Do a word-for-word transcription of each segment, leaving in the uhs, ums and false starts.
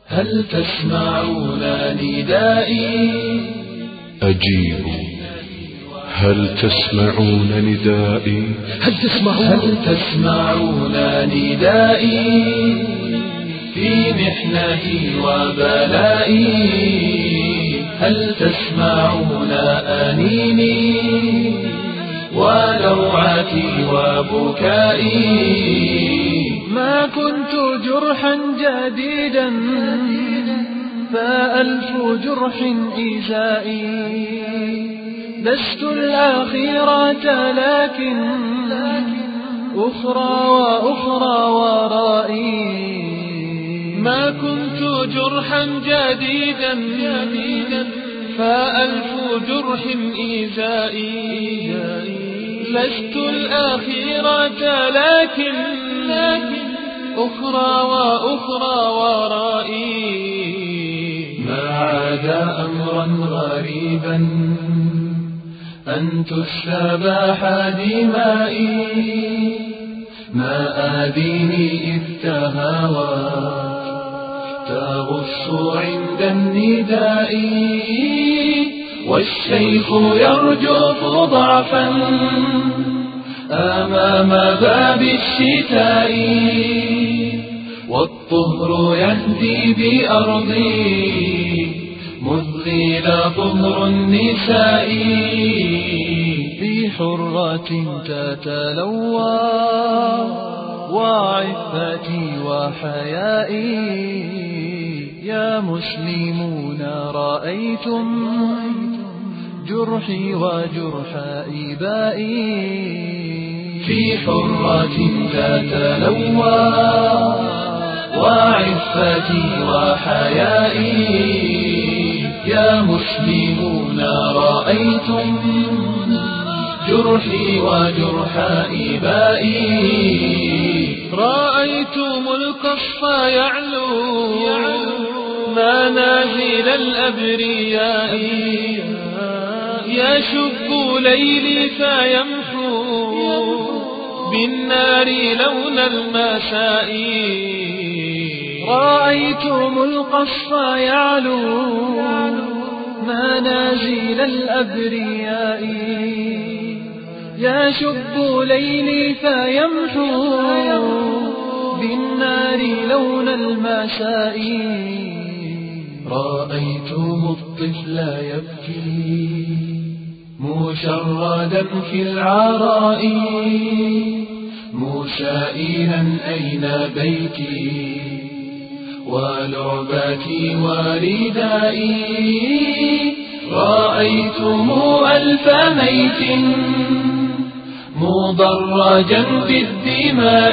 هل تسمعون ندائي؟ أجيبوا، هل تسمعون ندائي؟ هل تسمعون هل تسمعون ندائي في محنتي وبلائي؟ هل تسمعون أنيني ولوعتي وبكائي؟ ما كنت جرحا جديدا فألف جرح إيذائي، لست الأخيرة لكن أخرى وأخرى ورائي. ما كنت جرحا جديدا فألف جرح إيذائي، لست الأخيرة لكن أخرى وأخرى ورائي. ما عاد أمرا غريبا أن تستباح دمائي، ما آذيني إذ تهاوت تغص عند النداء، والشيخ يرجف ضعفا أمام باب الشتاء، والطهر يهدي بأرضي مذ طهر النساء. في حرة تتلوى وعفتي وحيائي، يا مسلمون رأيتم جرحي وجرح إبائي. في حرة تتلوى وعفتي وحيائي، يا مسلمون رأيتم جرحي وجرح إبائي. رأيتم القصف يعلو منازل الأبرياء، يشب ليلي فيمحو بالنار لون المساء. رأيتم القصف يعلو منازل الأبرياء، يشب ليلي فيمحو بالنار لون المساء. رأيتم الطفل يبكي مشردا في العراء، مسائلا أين بيتي ولعبتي وردائي. رأيتم ألف ميت مضرجا بالدماء،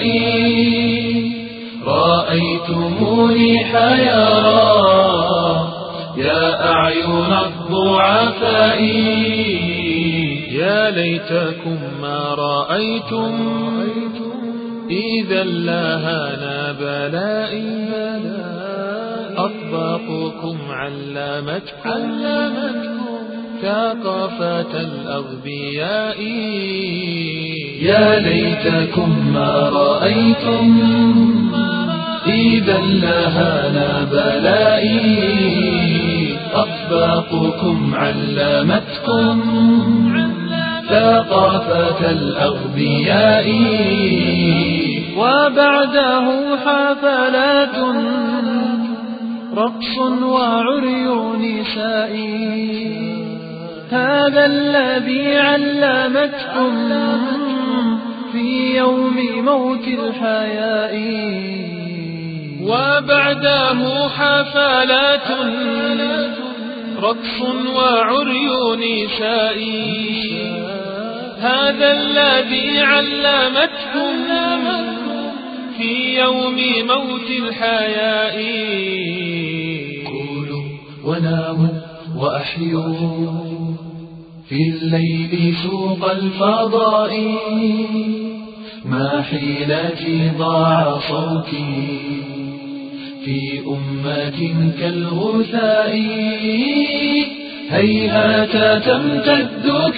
رأيتموني حيارى يا أعين الضعفاء. يا ليتكم ما رأيتم إذا لهانا بلائي، أطباقكم علمتكم ثقافة الأغبياء. يا ليتكم ما رأيتم إذا لهانا بلائي، أطباقكم علمتكم ثقافة الأغبياء. وبعده حفلات رقص وعري نسائي، هذا الذي علمتكم في يوم موت الحياء. وبعده حفلات رقص وعري نسائي، هذا الذي علمتكم في يوم موت الحياء. كلوا وناموا وأحيوا في الليل سوق الفضاء، ما حيلتي ضاع صوتي في أمة كالغثاء. هيهات تمتد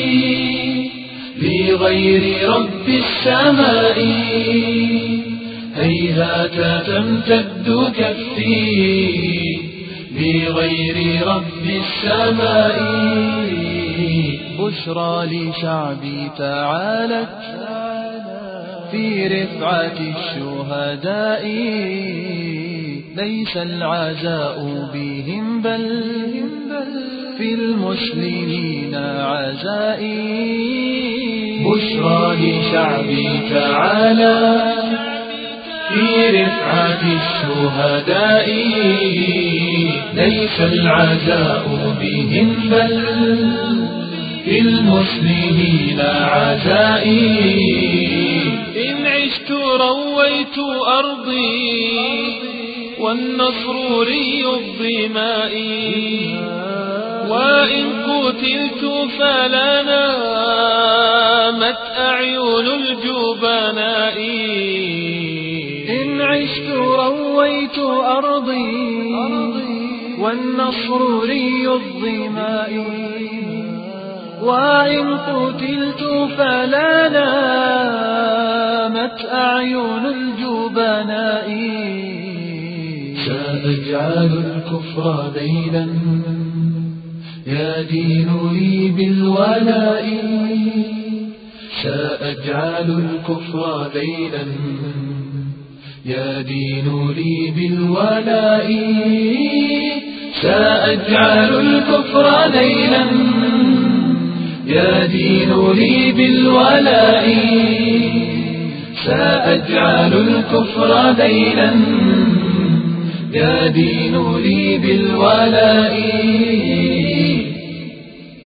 كفي لغير رب السماء، هيهات تمتد كفي بغير رب السماء. بشرى لشعبي تعالت في رفعة الشهداء، ليس العزاء بهم بل في المسلمين عزائي. بشرى لشعبي تعالى في رفعة الشهداء، ليس العزاء بهم بل في المسلمين عزائي. إن عشت رويت أرضي والنصر ري الظماء، وإن قتلت فلا نامت أعين الجبناء. إن عشت رويت أرضي والنصر ري الظماء، وإن قتلت فلا نامت أعين الجبناء. سأجعل الكفر ذيلا يدين لي بالولاء، سأجعل الكفر ذيلا يدين لي بالولاء. سأجعل الكفر ذيلا يدين لي بالولاء، سأجعل الكفر ذيلا يدين لي بالولاء.